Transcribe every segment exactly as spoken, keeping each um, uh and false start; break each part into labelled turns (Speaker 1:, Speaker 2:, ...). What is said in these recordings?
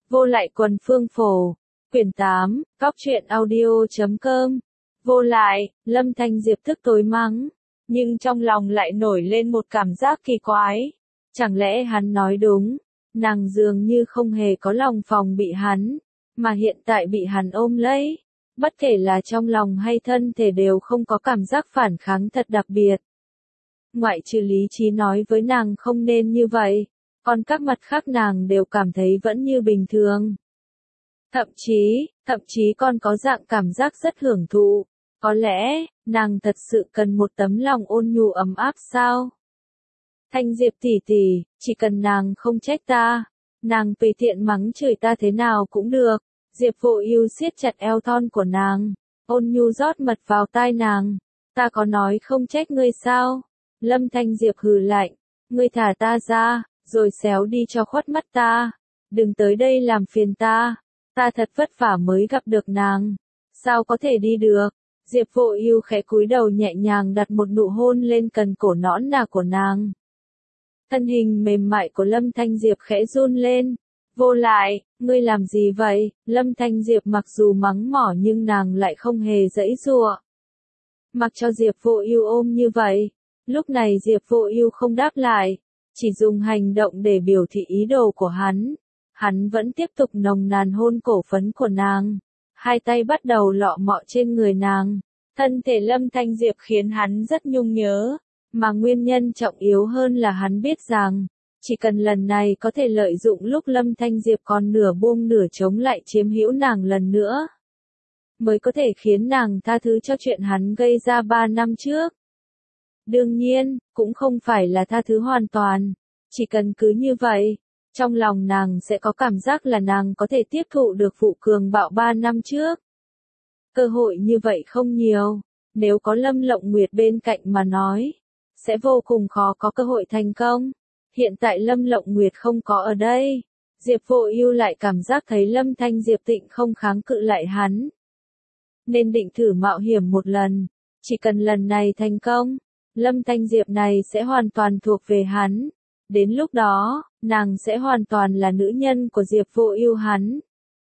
Speaker 1: Vô lại quần phương phổ. Quyển tám, Cóc truyện audio chấm com. Vô lại, Lâm Thanh Diệp thức tối mắng. Nhưng trong lòng lại nổi lên một cảm giác kỳ quái. Chẳng lẽ hắn nói đúng, nàng dường như không hề có lòng phòng bị hắn, mà hiện tại bị hắn ôm lấy. Bất kể là trong lòng hay thân thể đều không có cảm giác phản kháng thật đặc biệt. Ngoại trừ lý trí nói với nàng không nên như vậy, còn các mặt khác nàng đều cảm thấy vẫn như bình thường. Thậm chí, thậm chí còn có dạng cảm giác rất hưởng thụ. Có lẽ, nàng thật sự cần một tấm lòng ôn nhu ấm áp sao? Thanh Diệp tỷ tỷ, chỉ cần nàng không trách ta, nàng tùy tiện mắng chửi ta thế nào cũng được. Diệp Vô Ưu siết chặt eo thon của nàng, ôn nhu rót mật vào tai nàng. Ta có nói không trách ngươi sao? Lâm Thanh Diệp hừ lạnh, ngươi thả ta ra, rồi xéo đi cho khuất mắt ta. Đừng tới đây làm phiền ta, ta thật vất vả mới gặp được nàng, sao có thể đi được? Diệp Vô Ưu khẽ cúi đầu nhẹ nhàng đặt một nụ hôn lên cần cổ nõn nà của nàng. Thân hình mềm mại của Lâm Thanh Diệp khẽ run lên. Vô lại, ngươi làm gì vậy? Lâm Thanh Diệp mặc dù mắng mỏ nhưng nàng lại không hề giãy giụa. Mặc cho Diệp Vô Ưu ôm như vậy, lúc này Diệp Vô Ưu không đáp lại, chỉ dùng hành động để biểu thị ý đồ của hắn. Hắn vẫn tiếp tục nồng nàn hôn cổ phấn của nàng, hai tay bắt đầu lọ mọ trên người nàng. Thân thể Lâm Thanh Diệp khiến hắn rất nhung nhớ, mà nguyên nhân trọng yếu hơn là hắn biết rằng, chỉ cần lần này có thể lợi dụng lúc Lâm Thanh Diệp còn nửa buông nửa trống lại chiếm hữu nàng lần nữa, mới có thể khiến nàng tha thứ cho chuyện hắn gây ra ba năm trước. Đương nhiên, cũng không phải là tha thứ hoàn toàn, chỉ cần cứ như vậy, trong lòng nàng sẽ có cảm giác là nàng có thể tiếp thụ được vụ cường bạo ba năm trước. Cơ hội như vậy không nhiều, nếu có Lâm Lộng Nguyệt bên cạnh mà nói, sẽ vô cùng khó có cơ hội thành công. Hiện tại Lâm Lộng Nguyệt không có ở đây, Diệp Vô Ưu lại cảm giác thấy Lâm Thanh Diệp tịnh không kháng cự lại hắn. Nên định thử mạo hiểm một lần, chỉ cần lần này thành công, Lâm Thanh Diệp này sẽ hoàn toàn thuộc về hắn. Đến lúc đó, nàng sẽ hoàn toàn là nữ nhân của Diệp Vô Ưu hắn.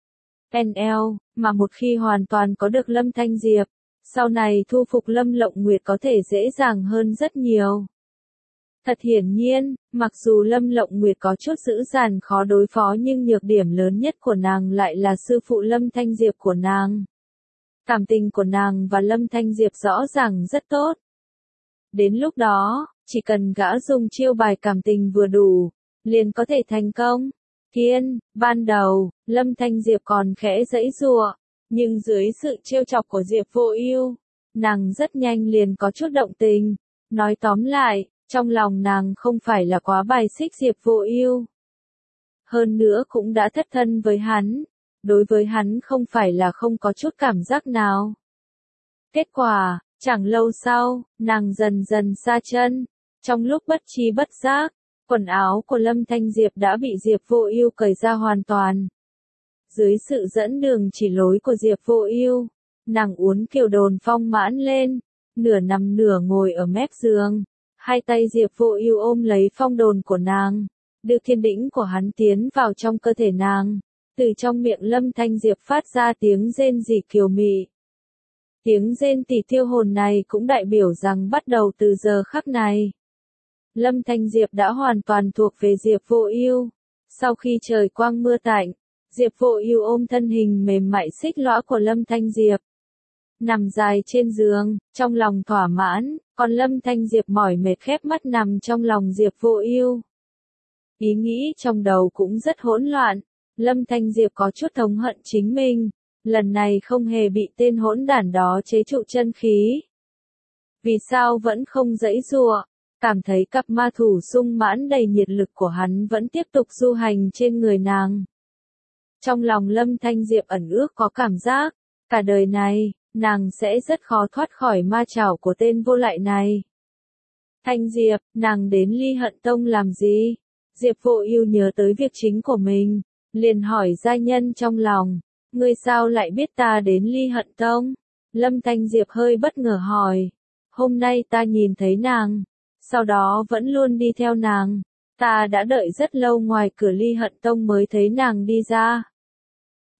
Speaker 1: en lờ, mà một khi hoàn toàn có được Lâm Thanh Diệp, sau này thu phục Lâm Lộng Nguyệt có thể dễ dàng hơn rất nhiều. Thật hiển nhiên, mặc dù Lâm Lộng Nguyệt có chút dữ dằn khó đối phó nhưng nhược điểm lớn nhất của nàng lại là sư phụ Lâm Thanh Diệp của nàng. Cảm tình của nàng và Lâm Thanh Diệp rõ ràng rất tốt. Đến lúc đó, chỉ cần gã dùng chiêu bài cảm tình vừa đủ, liền có thể thành công. Thiên, ban đầu, Lâm Thanh Diệp còn khẽ giãy giụa, nhưng dưới sự trêu chọc của Diệp Vô Ưu, nàng rất nhanh liền có chút động tình. Nói tóm lại, trong lòng nàng không phải là quá bài xích Diệp Vô Ưu. Hơn nữa cũng đã thất thân với hắn, đối với hắn không phải là không có chút cảm giác nào. Kết quả, chẳng lâu sau, nàng dần dần xa chân, trong lúc bất tri bất giác, quần áo của Lâm Thanh Diệp đã bị Diệp Vô Ưu cởi ra hoàn toàn. Dưới sự dẫn đường chỉ lối của Diệp Vô Ưu, nàng uốn kiều đồn phong mãn lên, nửa nằm nửa ngồi ở mép giường, hai tay Diệp Vô Ưu ôm lấy phong đồn của nàng, đưa thiên đĩnh của hắn tiến vào trong cơ thể nàng. Từ trong miệng Lâm Thanh Diệp phát ra tiếng rên rỉ kiều mị. Tiếng rên tỉ tiêu hồn này cũng đại biểu rằng bắt đầu từ giờ khắc này, Lâm Thanh Diệp đã hoàn toàn thuộc về Diệp Vô Ưu. Sau khi trời quang mưa tạnh, Diệp Vô Ưu ôm thân hình mềm mại xích lõa của Lâm Thanh Diệp, nằm dài trên giường, trong lòng thỏa mãn, còn Lâm Thanh Diệp mỏi mệt khép mắt nằm trong lòng Diệp Vô Ưu. Ý nghĩ trong đầu cũng rất hỗn loạn, Lâm Thanh Diệp có chút thống hận chính mình, lần này không hề bị tên hỗn đản đó chế trụ chân khí. Vì sao vẫn không giãy giụa? Cảm thấy cặp ma thủ sung mãn đầy nhiệt lực của hắn vẫn tiếp tục du hành trên người nàng. Trong lòng Lâm Thanh Diệp ẩn ước có cảm giác, cả đời này, nàng sẽ rất khó thoát khỏi ma chảo của tên vô lại này. Thanh Diệp, nàng đến Ly Hận Tông làm gì? Diệp Vô Ưu nhớ tới việc chính của mình, liền hỏi giai nhân trong lòng, ngươi sao lại biết ta đến Ly Hận Tông? Lâm Thanh Diệp hơi bất ngờ hỏi, hôm nay ta nhìn thấy nàng, sau đó vẫn luôn đi theo nàng, ta đã đợi rất lâu ngoài cửa Ly Hận Tông mới thấy nàng đi ra.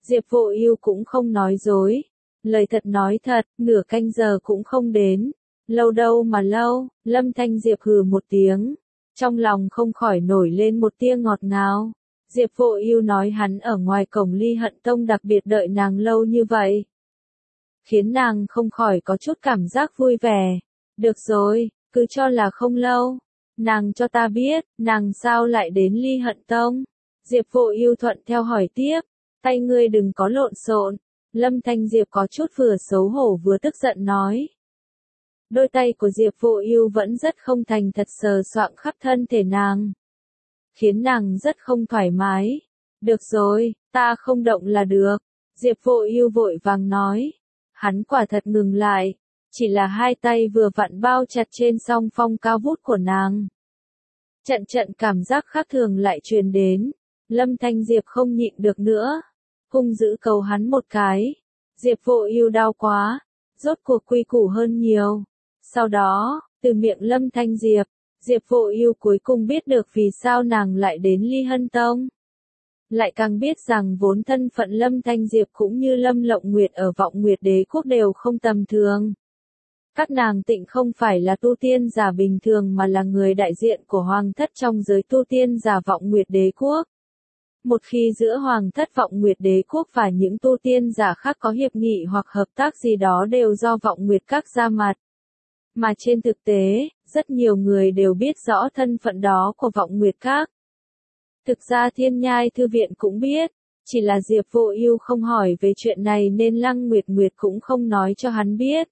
Speaker 1: Diệp Vô Ưu cũng không nói dối. Lời thật nói thật, nửa canh giờ cũng không đến. Lâu đâu mà lâu, Lâm Thanh Diệp hừ một tiếng. Trong lòng không khỏi nổi lên một tia ngọt ngào. Diệp Vô Ưu nói hắn ở ngoài cổng Ly Hận Tông đặc biệt đợi nàng lâu như vậy. Khiến nàng không khỏi có chút cảm giác vui vẻ. Được rồi, cứ cho là không lâu. Nàng cho ta biết, nàng sao lại đến Ly Hận Tông? Diệp Vô Ưu thuận theo hỏi tiếp. Tay ngươi đừng có lộn xộn. Lâm Thanh Diệp có chút vừa xấu hổ vừa tức giận nói. Đôi tay của Diệp Vô Ưu vẫn rất không thành thật sờ soạng khắp thân thể nàng. Khiến nàng rất không thoải mái. Được rồi, ta không động là được. Diệp Vô Ưu vội vàng nói. Hắn quả thật ngừng lại. Chỉ là hai tay vừa vặn bao chặt trên song phong cao vút của nàng. Trận trận cảm giác khác thường lại truyền đến. Lâm Thanh Diệp không nhịn được nữa. Hung dữ cầu hắn một cái. Diệp Vô Ưu đau quá. Rốt cuộc quy củ hơn nhiều. Sau đó, từ miệng Lâm Thanh Diệp, Diệp Vô Ưu cuối cùng biết được vì sao nàng lại đến Ly Hân Tông. Lại càng biết rằng vốn thân phận Lâm Thanh Diệp cũng như Lâm Lộng Nguyệt ở Vọng Nguyệt Đế Quốc đều không tầm thường. Các nàng tịnh không phải là tu tiên giả bình thường mà là người đại diện của Hoàng thất trong giới tu tiên giả Vọng Nguyệt Đế Quốc. Một khi giữa Hoàng thất Vọng Nguyệt Đế Quốc và những tu tiên giả khác có hiệp nghị hoặc hợp tác gì đó đều do Vọng Nguyệt Các ra mặt. Mà trên thực tế, rất nhiều người đều biết rõ thân phận đó của Vọng Nguyệt Các. Thực ra Thiên Nhai Thư Viện cũng biết, chỉ là Diệp Vô Ưu không hỏi về chuyện này nên Lăng Nguyệt Nguyệt cũng không nói cho hắn biết.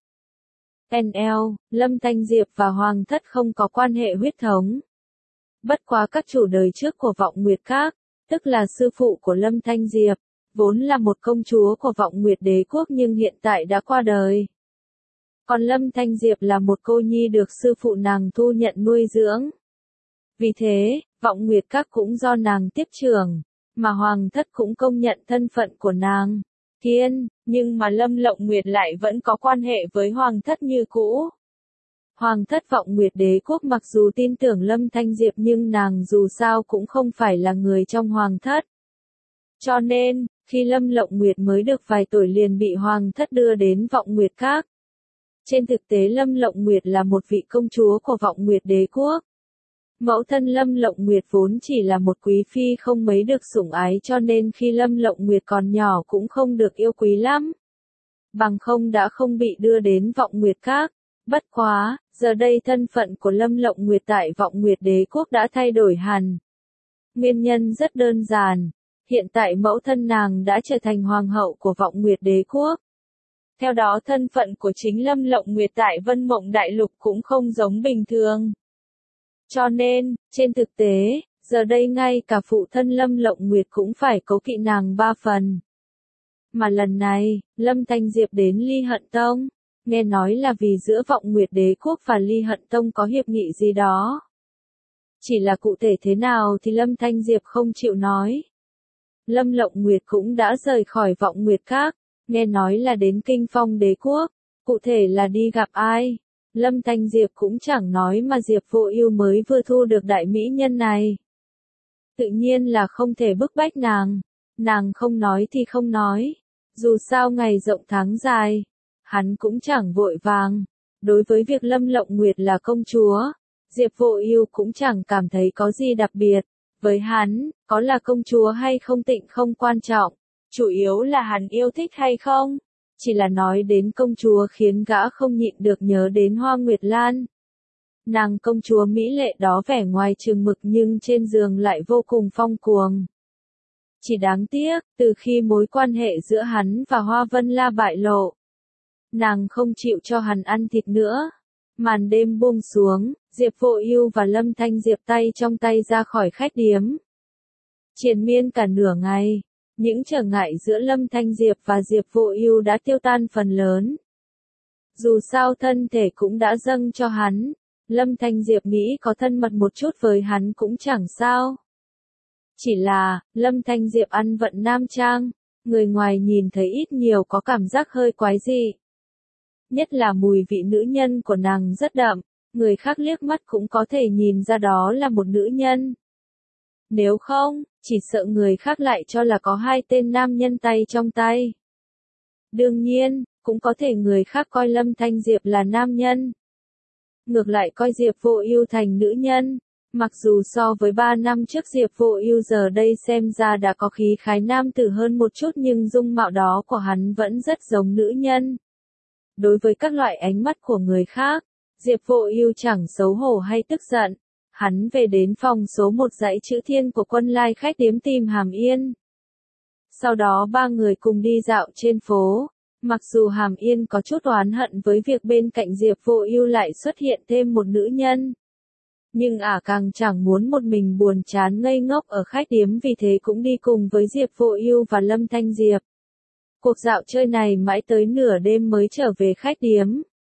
Speaker 1: en lờ, Lâm Thanh Diệp và Hoàng thất không có quan hệ huyết thống. Bất quá các chủ đời trước của Vọng Nguyệt Các, tức là sư phụ của Lâm Thanh Diệp, vốn là một công chúa của Vọng Nguyệt Đế Quốc nhưng hiện tại đã qua đời. Còn Lâm Thanh Diệp là một cô nhi được sư phụ nàng thu nhận nuôi dưỡng. Vì thế, Vọng Nguyệt Các cũng do nàng tiếp trưởng, mà Hoàng thất cũng công nhận thân phận của nàng. Thiên, nhưng mà Lâm Lộng Nguyệt lại vẫn có quan hệ với Hoàng thất như cũ. Hoàng thất Vọng Nguyệt Đế Quốc mặc dù tin tưởng Lâm Thanh Diệp nhưng nàng dù sao cũng không phải là người trong Hoàng thất. Cho nên, khi Lâm Lộng Nguyệt mới được vài tuổi liền bị Hoàng thất đưa đến Vọng Nguyệt Các. Trên thực tế Lâm Lộng Nguyệt là một vị công chúa của Vọng Nguyệt Đế Quốc. Mẫu thân Lâm Lộng Nguyệt vốn chỉ là một quý phi không mấy được sủng ái cho nên khi Lâm Lộng Nguyệt còn nhỏ cũng không được yêu quý lắm. Bằng không đã không bị đưa đến Vọng Nguyệt Các. Bất quá, giờ đây thân phận của Lâm Lộng Nguyệt tại Vọng Nguyệt Đế Quốc đã thay đổi hẳn. Nguyên nhân rất đơn giản. Hiện tại mẫu thân nàng đã trở thành hoàng hậu của Vọng Nguyệt Đế Quốc. Theo đó thân phận của chính Lâm Lộng Nguyệt tại Vân Mộng Đại Lục cũng không giống bình thường. Cho nên, trên thực tế, giờ đây ngay cả phụ thân Lâm Lộng Nguyệt cũng phải cố kỵ nàng ba phần. Mà lần này, Lâm Thanh Diệp đến Ly Hận Tông, nghe nói là vì giữa Vọng Nguyệt Đế Quốc và Ly Hận Tông có hiệp nghị gì đó. Chỉ là cụ thể thế nào thì Lâm Thanh Diệp không chịu nói. Lâm Lộng Nguyệt cũng đã rời khỏi Vọng Nguyệt Các, nghe nói là đến Kinh Phong Đế Quốc, cụ thể là đi gặp ai. Lâm Thanh Diệp cũng chẳng nói mà Diệp Vô Ưu mới vừa thu được đại mỹ nhân này. Tự nhiên là không thể bức bách nàng, nàng không nói thì không nói. Dù sao ngày rộng tháng dài, hắn cũng chẳng vội vàng. Đối với việc Lâm Lộng Nguyệt là công chúa, Diệp Vô Ưu cũng chẳng cảm thấy có gì đặc biệt. Với hắn, có là công chúa hay không tịnh không quan trọng, chủ yếu là hắn yêu thích hay không. Chỉ là nói đến công chúa khiến gã không nhịn được nhớ đến Hoa Nguyệt Lan. Nàng công chúa mỹ lệ đó vẻ ngoài chừng mực nhưng trên giường lại vô cùng phong cuồng. Chỉ đáng tiếc, từ khi mối quan hệ giữa hắn và Hoa Vân La bại lộ, nàng không chịu cho hắn ăn thịt nữa. Màn đêm buông xuống, Diệp Vô Ưu và Lâm Thanh Diệp tay trong tay ra khỏi khách điếm. Triền miên cả nửa ngày, những trở ngại giữa Lâm Thanh Diệp và Diệp Vô Ưu đã tiêu tan phần lớn. Dù sao thân thể cũng đã dâng cho hắn, Lâm Thanh Diệp nghĩ có thân mật một chút với hắn cũng chẳng sao. Chỉ là, Lâm Thanh Diệp ăn vận nam trang, người ngoài nhìn thấy ít nhiều có cảm giác hơi quái dị. Nhất là mùi vị nữ nhân của nàng rất đậm, người khác liếc mắt cũng có thể nhìn ra đó là một nữ nhân. Nếu không, chỉ sợ người khác lại cho là có hai tên nam nhân tay trong tay. Đương nhiên, cũng có thể người khác coi Lâm Thanh Diệp là nam nhân. Ngược lại coi Diệp Vô Ưu thành nữ nhân. Mặc dù so với ba năm trước Diệp Vô Ưu giờ đây xem ra đã có khí khái nam tử hơn một chút nhưng dung mạo đó của hắn vẫn rất giống nữ nhân. Đối với các loại ánh mắt của người khác, Diệp Vô Ưu chẳng xấu hổ hay tức giận. Hắn về đến phòng số một dãy chữ Thiên của Quân Lai khách điếm tìm Hàm Yên. Sau đó ba người cùng đi dạo trên phố. Mặc dù Hàm Yên có chút oán hận với việc bên cạnh Diệp Vô Ưu lại xuất hiện thêm một nữ nhân. Nhưng ả càng chẳng muốn một mình buồn chán ngây ngốc ở khách điếm vì thế cũng đi cùng với Diệp Vô Ưu và Lâm Thanh Diệp. Cuộc dạo chơi này mãi tới nửa đêm mới trở về khách điếm.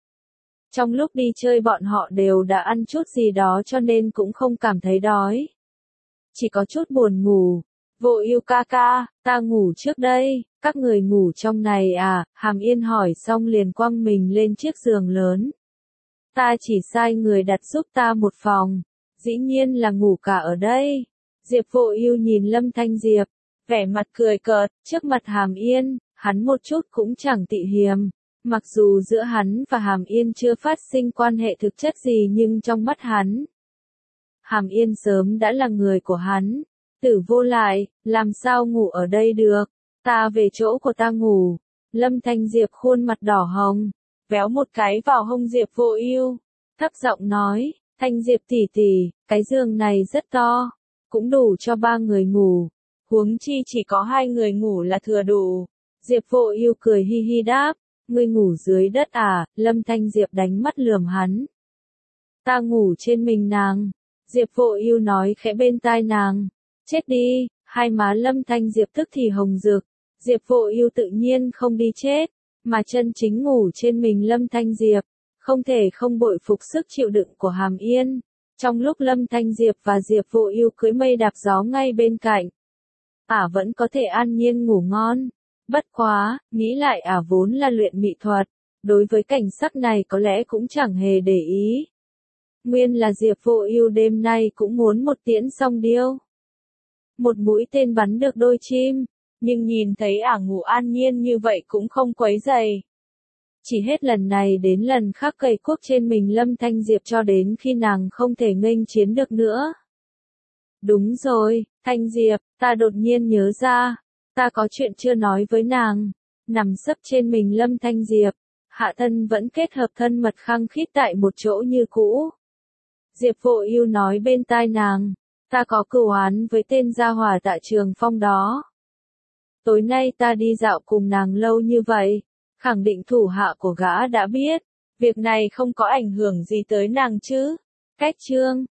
Speaker 1: Trong lúc đi chơi bọn họ đều đã ăn chút gì đó cho nên cũng không cảm thấy đói. Chỉ có chút buồn ngủ. Vô Ưu ca ca, ta ngủ trước đây, các người ngủ trong này à? Hàm Yên hỏi xong liền quăng mình lên chiếc giường lớn. Ta chỉ sai người đặt giúp ta một phòng, dĩ nhiên là ngủ cả ở đây. Diệp Vô Ưu nhìn Lâm Thanh Diệp, vẻ mặt cười cợt, trước mặt Hàm Yên, hắn một chút cũng chẳng tị hiềm. Mặc dù giữa hắn và Hàm Yên chưa phát sinh quan hệ thực chất gì nhưng trong mắt hắn, Hàm Yên sớm đã là người của hắn. Tử Vô Lại, làm sao ngủ ở đây được, ta về chỗ của ta ngủ. Lâm Thanh Diệp khuôn mặt đỏ hồng, véo một cái vào hông Diệp Vô Ưu, thấp giọng nói, Thanh Diệp tỷ tỷ, cái giường này rất to, cũng đủ cho ba người ngủ, huống chi chỉ có hai người ngủ là thừa đủ. Diệp Vô Ưu cười hi hi đáp, ngươi ngủ dưới đất à? Lâm Thanh Diệp đánh mắt lườm hắn. Ta ngủ trên mình nàng. Diệp Vô Ưu nói khẽ bên tai nàng. Chết đi, hai má Lâm Thanh Diệp tức thì hồng rực. Diệp Vô Ưu tự nhiên không đi chết, mà chân chính ngủ trên mình Lâm Thanh Diệp, không thể không bội phục sức chịu đựng của Hàm Yên. Trong lúc Lâm Thanh Diệp và Diệp Vô Ưu cưỡi mây đạp gió ngay bên cạnh, ả vẫn có thể an nhiên ngủ ngon. Bất quá, nghĩ lại ả vốn là luyện mỹ thuật, đối với cảnh sắc này có lẽ cũng chẳng hề để ý. Nguyên là Diệp Vô Ưu đêm nay cũng muốn một tiễn song điêu. Một mũi tên bắn được đôi chim, nhưng nhìn thấy ả ngủ an nhiên như vậy cũng không quấy rầy. Chỉ hết lần này đến lần khác cày cuốc trên mình Lâm Thanh Diệp cho đến khi nàng không thể nghênh chiến được nữa. Đúng rồi, Thanh Diệp, ta đột nhiên nhớ ra, ta có chuyện chưa nói với nàng. Nằm sấp trên mình Lâm Thanh Diệp, hạ thân vẫn kết hợp thân mật khăng khít tại một chỗ như cũ. Diệp Vô Ưu nói bên tai nàng, ta có cửu oán với tên gia hỏa Tạ Trường Phong đó. Tối nay ta đi dạo cùng nàng lâu như vậy, khẳng định thủ hạ của gã đã biết, việc này không có ảnh hưởng gì tới nàng chứ. Cách chương